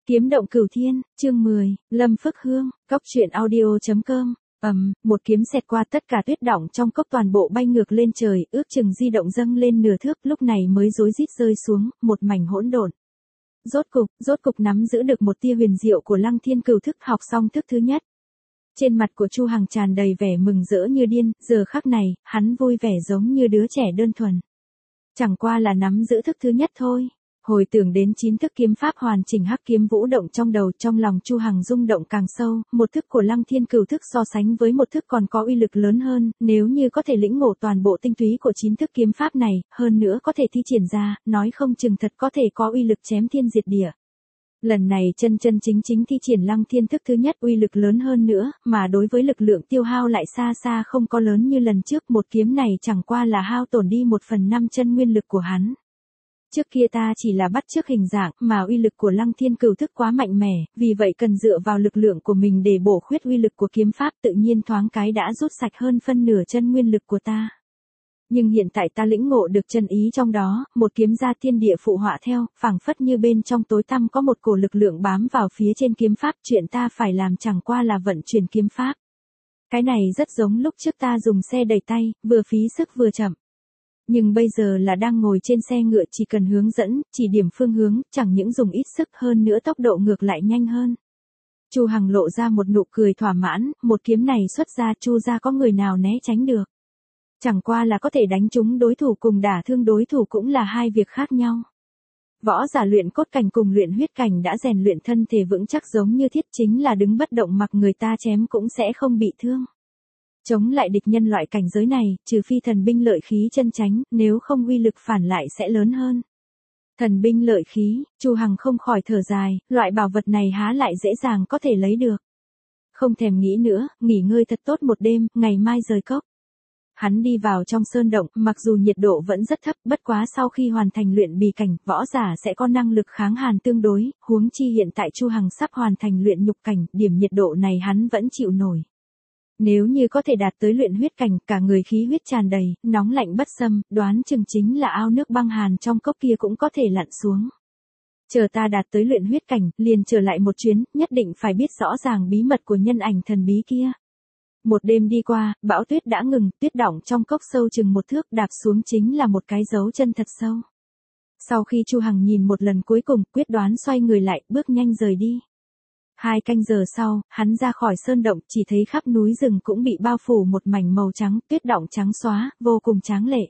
Kiếm động cửu thiên, chương 10, Lâm Phước Hương, cốc truyện audio.com. Một kiếm xẹt qua tất cả tuyết đọng trong cốc, toàn bộ bay ngược lên trời, ước chừng di động dâng lên nửa thước, lúc này mới rối rít rơi xuống, một mảnh hỗn độn. Rốt cục nắm giữ được một tia huyền diệu của Lăng Thiên Cửu thức, học xong thức thứ nhất. Trên mặt của Chu Hằng tràn đầy vẻ mừng rỡ như điên, giờ khắc này, hắn vui vẻ giống như đứa trẻ đơn thuần. Chẳng qua là nắm giữ thức thứ nhất thôi. Hồi tưởng đến 9 thức kiếm pháp hoàn chỉnh hắc kiếm vũ động trong đầu, trong lòng Chu Hằng rung động càng sâu, một thức của Lăng Thiên Cửu thức so sánh với một thức còn có uy lực lớn hơn, nếu như có thể lĩnh ngộ toàn bộ tinh túy của 9 thức kiếm pháp này, hơn nữa có thể thi triển ra, nói không chừng thật có thể có uy lực chém thiên diệt địa. Lần này chân chính thi triển Lăng Thiên thức thứ nhất uy lực lớn hơn nữa, mà đối với lực lượng tiêu hao lại xa xa không có lớn như lần trước, một kiếm này chẳng qua là hao tổn đi 1/5 chân nguyên lực của hắn. Trước kia ta chỉ là bắt chước hình dạng, mà uy lực của Lăng Thiên Cửu thức quá mạnh mẽ, vì vậy cần dựa vào lực lượng của mình để bổ khuyết uy lực của kiếm pháp, tự nhiên thoáng cái đã rút sạch hơn phân nửa chân nguyên lực của ta. Nhưng hiện tại ta lĩnh ngộ được chân ý trong đó, một kiếm ra thiên địa phụ họa theo, phảng phất như bên trong tối tăm có một cổ lực lượng bám vào phía trên kiếm pháp, chuyện ta phải làm chẳng qua là vận chuyển kiếm pháp. Cái này rất giống lúc trước ta dùng xe đẩy tay, vừa phí sức vừa chậm. Nhưng bây giờ là đang ngồi trên xe ngựa, chỉ cần hướng dẫn, chỉ điểm phương hướng, chẳng những dùng ít sức, hơn nữa tốc độ ngược lại nhanh hơn. Chu Hằng lộ ra một nụ cười thỏa mãn, một kiếm này xuất ra, Chu gia có người nào né tránh được. Chẳng qua là có thể đánh trúng đối thủ cùng đả thương đối thủ cũng là hai việc khác nhau. Võ giả luyện cốt cảnh cùng luyện huyết cảnh đã rèn luyện thân thể vững chắc giống như thiết, chính là đứng bất động mặc người ta chém cũng sẽ không bị thương. Chống lại địch nhân loại cảnh giới này, trừ phi thần binh lợi khí chân chánh, nếu không uy lực phản lại sẽ lớn hơn. Thần binh lợi khí, Chu Hằng không khỏi thở dài, loại bảo vật này há lại dễ dàng có thể lấy được. Không thèm nghĩ nữa, nghỉ ngơi thật tốt một đêm, ngày mai rời cốc. Hắn đi vào trong sơn động, mặc dù nhiệt độ vẫn rất thấp, bất quá sau khi hoàn thành luyện bì cảnh, võ giả sẽ có năng lực kháng hàn tương đối, huống chi hiện tại Chu Hằng sắp hoàn thành luyện nhục cảnh, điểm nhiệt độ này hắn vẫn chịu nổi. Nếu như có thể đạt tới luyện huyết cảnh, cả người khí huyết tràn đầy, nóng lạnh bất xâm, đoán chừng chính là ao nước băng hàn trong cốc kia cũng có thể lặn xuống. Chờ ta đạt tới luyện huyết cảnh, liền trở lại một chuyến, nhất định phải biết rõ ràng bí mật của nhân ảnh thần bí kia. Một đêm đi qua, bão tuyết đã ngừng, tuyết đọng trong cốc sâu chừng 1 thước, đạp xuống chính là một cái dấu chân thật sâu. Sau khi Chu Hằng nhìn một lần cuối cùng, quyết đoán xoay người lại, bước nhanh rời đi. 2 canh giờ sau, hắn ra khỏi sơn động, chỉ thấy khắp núi rừng cũng bị bao phủ một mảnh màu trắng, tuyết đọng trắng xóa, vô cùng tráng lệ.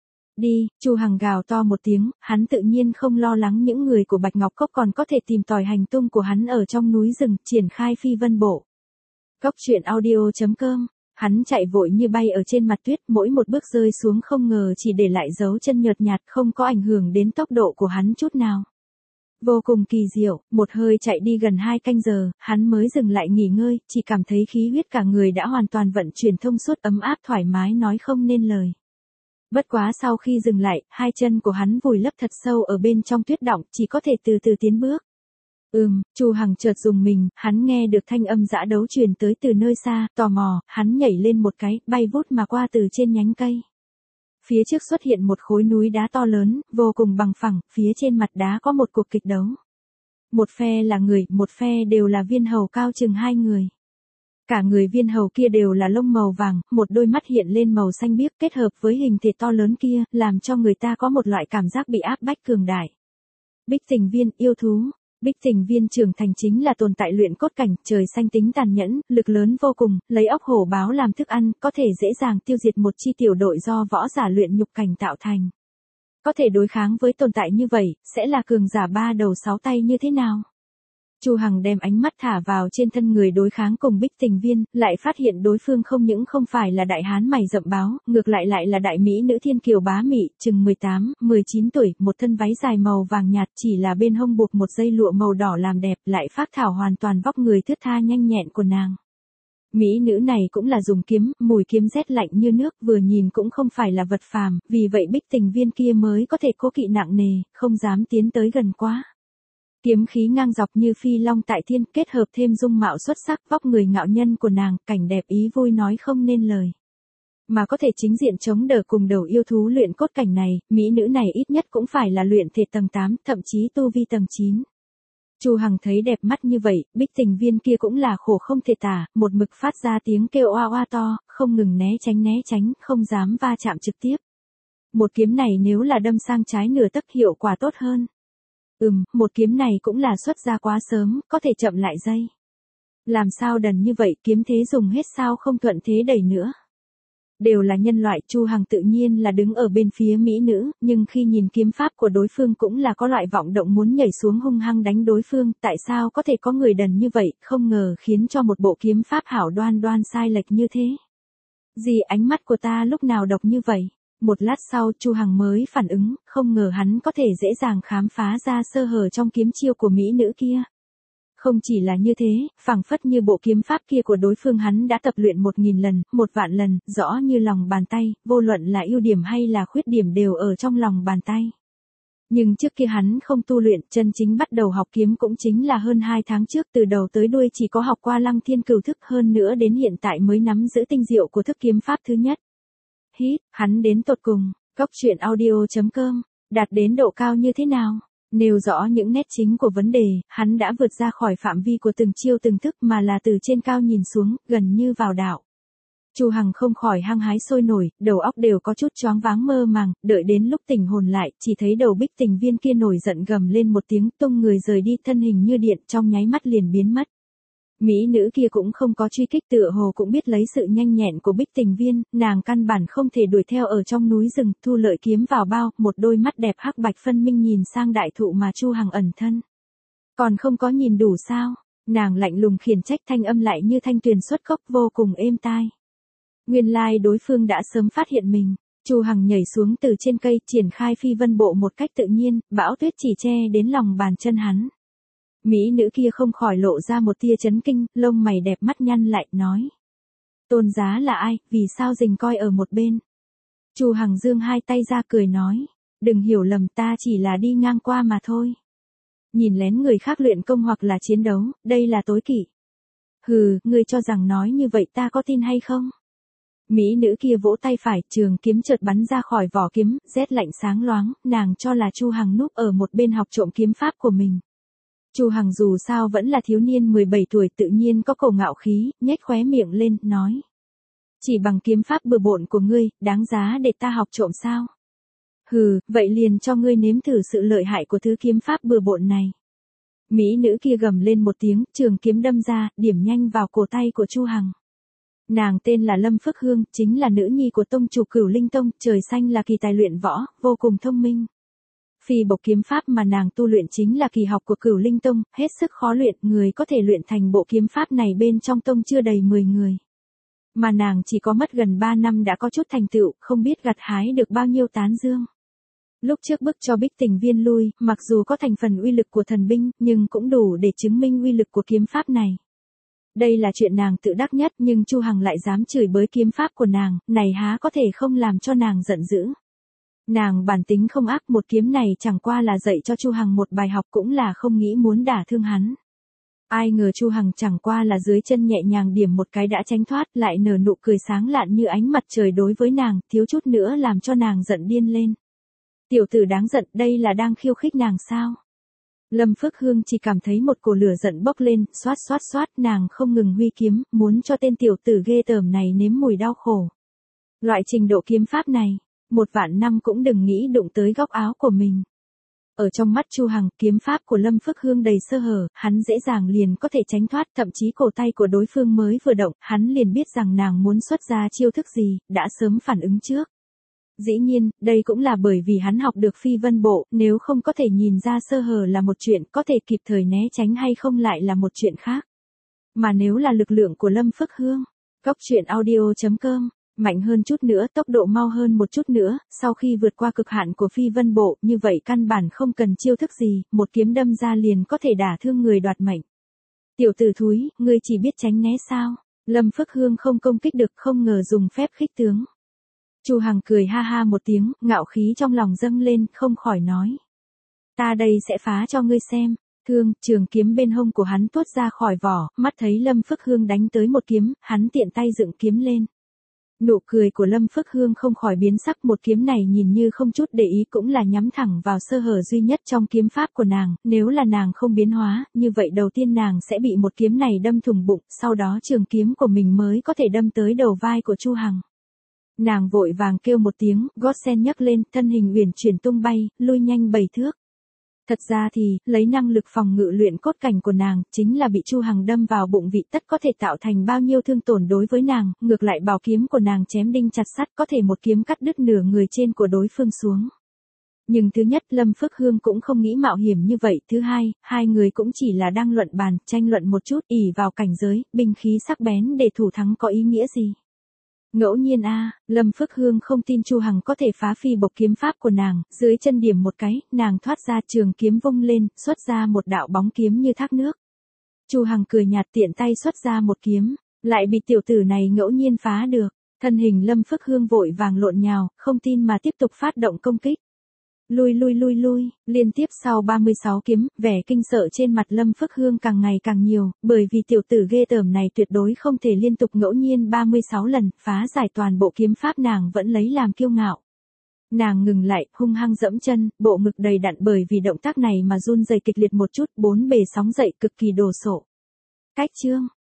Đi, Chu Hằng gào to một tiếng, hắn tự nhiên không lo lắng những người của Bạch Ngọc Cốc còn có thể tìm tòi hành tung của hắn ở trong núi rừng, triển khai phi vân bộ. Cốc truyện audio.com, hắn chạy vội như bay ở trên mặt tuyết, mỗi một bước rơi xuống không ngờ chỉ để lại dấu chân nhợt nhạt, không có ảnh hưởng đến tốc độ của hắn chút nào. Vô cùng kỳ diệu, một hơi chạy đi gần 2 canh giờ, hắn mới dừng lại nghỉ ngơi, chỉ cảm thấy khí huyết cả người đã hoàn toàn vận chuyển thông suốt, ấm áp thoải mái nói không nên lời. Bất quá sau khi dừng lại, 2 chân của hắn vùi lấp thật sâu ở bên trong tuyết đọng, chỉ có thể từ từ tiến bước. Chu Hằng chợt dùng mình, hắn nghe được thanh âm dã đấu truyền tới từ nơi xa, tò mò, hắn nhảy lên một cái, bay vút mà qua từ trên nhánh cây. Phía trước xuất hiện một khối núi đá to lớn, vô cùng bằng phẳng, phía trên mặt đá có một cuộc kịch đấu. Một phe là người, một phe đều là viên hầu cao chừng 2 người. Cả người viên hầu kia đều là lông màu vàng, một đôi mắt hiện lên màu xanh biếc kết hợp với hình thể to lớn kia, làm cho người ta có một loại cảm giác bị áp bách cường đại. Bích Tình Viên, yêu thú. Bích Tình Viên trưởng thành chính là tồn tại luyện cốt cảnh, trời xanh tính tàn nhẫn, lực lớn vô cùng, lấy ốc hổ báo làm thức ăn, có thể dễ dàng tiêu diệt một chi tiểu đội do võ giả luyện nhục cảnh tạo thành. Có thể đối kháng với tồn tại như vậy, sẽ là cường giả 3 đầu 6 tay như thế nào? Chu Hằng đem ánh mắt thả vào trên thân người đối kháng cùng Bích Tình Viên, lại phát hiện đối phương không những không phải là đại hán mày rậm báo, ngược lại là đại mỹ nữ thiên kiều bá mị, chừng 18, 19 tuổi, một thân váy dài màu vàng nhạt, chỉ là bên hông buộc một dây lụa màu đỏ làm đẹp, lại phác thảo hoàn toàn vóc người thướt tha nhanh nhẹn của nàng. Mỹ nữ này cũng là dùng kiếm, mùi kiếm rét lạnh như nước, vừa nhìn cũng không phải là vật phàm, vì vậy Bích Tình Viên kia mới có thể cố kỵ nặng nề, không dám tiến tới gần quá. Kiếm khí ngang dọc như phi long tại thiên, kết hợp thêm dung mạo xuất sắc, vóc người ngạo nhân của nàng, cảnh đẹp ý vui nói không nên lời. Mà có thể chính diện chống đỡ cùng đầu yêu thú luyện cốt cảnh này, mỹ nữ này ít nhất cũng phải là luyện thể tầng 8, thậm chí tu vi tầng 9. Chu Hằng thấy đẹp mắt như vậy, Bích Tình Viên kia cũng là khổ không thể tả, một mực phát ra tiếng kêu oa oa to, không ngừng né tránh, không dám va chạm trực tiếp. Một kiếm này nếu là đâm sang trái nửa tấc hiệu quả tốt hơn. Một kiếm này cũng là xuất ra quá sớm, có thể chậm lại giây. Làm sao đần như vậy, kiếm thế dùng hết sao không thuận thế đẩy nữa. Đều là nhân loại, Chu Hằng tự nhiên là đứng ở bên phía mỹ nữ, nhưng khi nhìn kiếm pháp của đối phương cũng là có loại vọng động muốn nhảy xuống hung hăng đánh đối phương, tại sao có thể có người đần như vậy, không ngờ khiến cho một bộ kiếm pháp hảo đoan sai lệch như thế. Gì ánh mắt của ta lúc nào độc như vậy? Một lát sau Chu Hằng mới phản ứng, không ngờ hắn có thể dễ dàng khám phá ra sơ hở trong kiếm chiêu của mỹ nữ kia. Không chỉ là như thế, phảng phất như bộ kiếm pháp kia của đối phương hắn đã tập luyện 1000 lần, 1 vạn lần, rõ như lòng bàn tay, vô luận là ưu điểm hay là khuyết điểm đều ở trong lòng bàn tay. Nhưng trước kia hắn không tu luyện, chân chính bắt đầu học kiếm cũng chính là hơn 2 tháng trước, từ đầu tới đuôi chỉ có học qua Lăng Thiên Cửu thức, hơn nữa đến hiện tại mới nắm giữ tinh diệu của thức kiếm pháp thứ nhất. Hắn đến tột cùng, coctruyện.audio.com, đạt đến độ cao như thế nào? Nêu rõ những nét chính của vấn đề, hắn đã vượt ra khỏi phạm vi của từng chiêu từng thức mà là từ trên cao nhìn xuống, gần như vào đạo. Chu Hằng không khỏi hăng hái sôi nổi, đầu óc đều có chút choáng váng mơ màng, đợi đến lúc tỉnh hồn lại, chỉ thấy đầu Bích Tình Viên kia nổi giận gầm lên một tiếng, tung người rời đi, thân hình như điện, trong nháy mắt liền biến mất. Mỹ nữ kia cũng không có truy kích, tựa hồ cũng biết lấy sự nhanh nhẹn của Bích Tình Viên, nàng căn bản không thể đuổi theo ở trong núi rừng, thu lợi kiếm vào bao, một đôi mắt đẹp hắc bạch phân minh nhìn sang đại thụ mà Chu Hằng ẩn thân. Còn không có nhìn đủ sao? Nàng lạnh lùng khiển trách, thanh âm lại như thanh tuyền xuất cốc, vô cùng êm tai. Nguyên lai đối phương đã sớm phát hiện mình. Chu Hằng nhảy xuống từ trên cây, triển khai phi vân bộ một cách tự nhiên, bão tuyết chỉ che đến lòng bàn chân hắn. Mỹ nữ kia không khỏi lộ ra một tia chấn kinh, lông mày đẹp mắt nhăn lại, nói. Tôn giá là ai, vì sao rình coi ở một bên? Chu Hằng giương hai tay ra cười nói. Đừng hiểu lầm, ta chỉ là đi ngang qua mà thôi. Nhìn lén người khác luyện công hoặc là chiến đấu, đây là tối kỵ. Hừ, ngươi cho rằng nói như vậy ta có tin hay không? Mỹ nữ kia vỗ tay phải, trường kiếm chợt bắn ra khỏi vỏ kiếm, rét lạnh sáng loáng, nàng cho là Chu Hằng núp ở một bên học trộm kiếm pháp của mình. Chu Hằng dù sao vẫn là thiếu niên 17 tuổi, tự nhiên có cổ ngạo khí, nhếch khóe miệng lên, nói. Chỉ bằng kiếm pháp bừa bộn của ngươi, đáng giá để ta học trộm sao? Hừ, vậy liền cho ngươi nếm thử sự lợi hại của thứ kiếm pháp bừa bộn này. Mỹ nữ kia gầm lên một tiếng, trường kiếm đâm ra, điểm nhanh vào cổ tay của Chu Hằng. Nàng tên là Lâm Phước Hương, chính là nữ nhi của tông chủ Cửu Linh Tông, trời xanh là kỳ tài luyện võ, vô cùng thông minh. Phi bộc kiếm pháp mà nàng tu luyện chính là kỳ học của Cửu Linh Tông, hết sức khó luyện, người có thể luyện thành bộ kiếm pháp này bên trong tông chưa đầy 10 người. Mà nàng chỉ có mất gần 3 năm đã có chút thành tựu, không biết gặt hái được bao nhiêu tán dương. Lúc trước bức cho Bích Tình Viên lui, mặc dù có thành phần uy lực của thần binh, nhưng cũng đủ để chứng minh uy lực của kiếm pháp này. Đây là chuyện nàng tự đắc nhất, nhưng Chu Hằng lại dám chửi bới kiếm pháp của nàng, này há có thể không làm cho nàng giận dữ. Nàng bản tính không ác, một kiếm này chẳng qua là dạy cho Chu Hằng một bài học, cũng là không nghĩ muốn đả thương hắn. Ai ngờ Chu Hằng chẳng qua là dưới chân nhẹ nhàng điểm một cái đã tránh thoát, lại nở nụ cười sáng lạn như ánh mặt trời đối với nàng, thiếu chút nữa làm cho nàng giận điên lên. Tiểu tử đáng giận, đây là đang khiêu khích nàng sao? Lâm Phước Hương chỉ cảm thấy một cổ lửa giận bốc lên, xoát, nàng không ngừng huy kiếm, muốn cho tên tiểu tử ghê tởm này nếm mùi đau khổ. Loại trình độ kiếm pháp này, 1.000 năm cũng đừng nghĩ đụng tới góc áo của mình. Ở trong mắt Chu Hằng, kiếm pháp của Lâm Phước Hương đầy sơ hở, hắn dễ dàng liền có thể tránh thoát, thậm chí cổ tay của đối phương mới vừa động, hắn liền biết rằng nàng muốn xuất ra chiêu thức gì, đã sớm phản ứng trước. Dĩ nhiên, đây cũng là bởi vì hắn học được phi vân bộ, nếu không có thể nhìn ra sơ hở là một chuyện, có thể kịp thời né tránh hay không lại là một chuyện khác. Mà nếu là lực lượng của Lâm Phước Hương, coctruyện.audio.com, mạnh hơn chút nữa, tốc độ mau hơn một chút nữa, sau khi vượt qua cực hạn của phi vân bộ, như vậy căn bản không cần chiêu thức gì, một kiếm đâm ra liền có thể đả thương người đoạt mệnh. Tiểu tử thúi, ngươi chỉ biết tránh né sao? Lâm Phước Hương không công kích được, không ngờ dùng phép khích tướng. Chu Hằng cười ha ha một tiếng, ngạo khí trong lòng dâng lên, không khỏi nói. Ta đây sẽ phá cho ngươi xem. Trường kiếm bên hông của hắn tuốt ra khỏi vỏ, mắt thấy Lâm Phước Hương đánh tới một kiếm, hắn tiện tay dựng kiếm lên. Nụ cười của Lâm Phước Hương không khỏi biến sắc, một kiếm này nhìn như không chút để ý cũng là nhắm thẳng vào sơ hở duy nhất trong kiếm pháp của nàng, nếu là nàng không biến hóa, như vậy đầu tiên nàng sẽ bị một kiếm này đâm thủng bụng, sau đó trường kiếm của mình mới có thể đâm tới đầu vai của Chu Hằng. Nàng vội vàng kêu một tiếng, gót sen nhấc lên, thân hình uyển chuyển tung bay, lui nhanh 7 thước. Thật ra thì, lấy năng lực phòng ngự luyện cốt cảnh của nàng, chính là bị Chu Hằng đâm vào bụng vị tất có thể tạo thành bao nhiêu thương tổn đối với nàng, ngược lại bảo kiếm của nàng chém đinh chặt sắt có thể một kiếm cắt đứt nửa người trên của đối phương xuống. Nhưng thứ nhất, Lâm Phước Hương cũng không nghĩ mạo hiểm như vậy, thứ hai, hai người cũng chỉ là đang luận bàn, tranh luận một chút, ỷ vào cảnh giới, binh khí sắc bén để thủ thắng có ý nghĩa gì. Ngẫu nhiên Lâm Phước Hương không tin Chu Hằng có thể phá phi bộc kiếm pháp của nàng, dưới chân điểm một cái, nàng thoát ra, trường kiếm vung lên, xuất ra một đạo bóng kiếm như thác nước. Chu Hằng cười nhạt, tiện tay xuất ra một kiếm, lại bị tiểu tử này ngẫu nhiên phá được. Thân hình Lâm Phước Hương vội vàng lộn nhào, không tin mà tiếp tục phát động công kích. Lui, liên tiếp sau 36 kiếm, vẻ kinh sợ trên mặt Lâm Phước Hương càng ngày càng nhiều, bởi vì tiểu tử ghê tởm này tuyệt đối không thể liên tục ngẫu nhiên 36 lần, phá giải toàn bộ kiếm pháp, nàng vẫn lấy làm kiêu ngạo. Nàng ngừng lại, hung hăng dẫm chân, bộ ngực đầy đặn bởi vì động tác này mà run rẩy kịch liệt một chút, bốn bề sóng dậy cực kỳ đồ sộ. Cách chương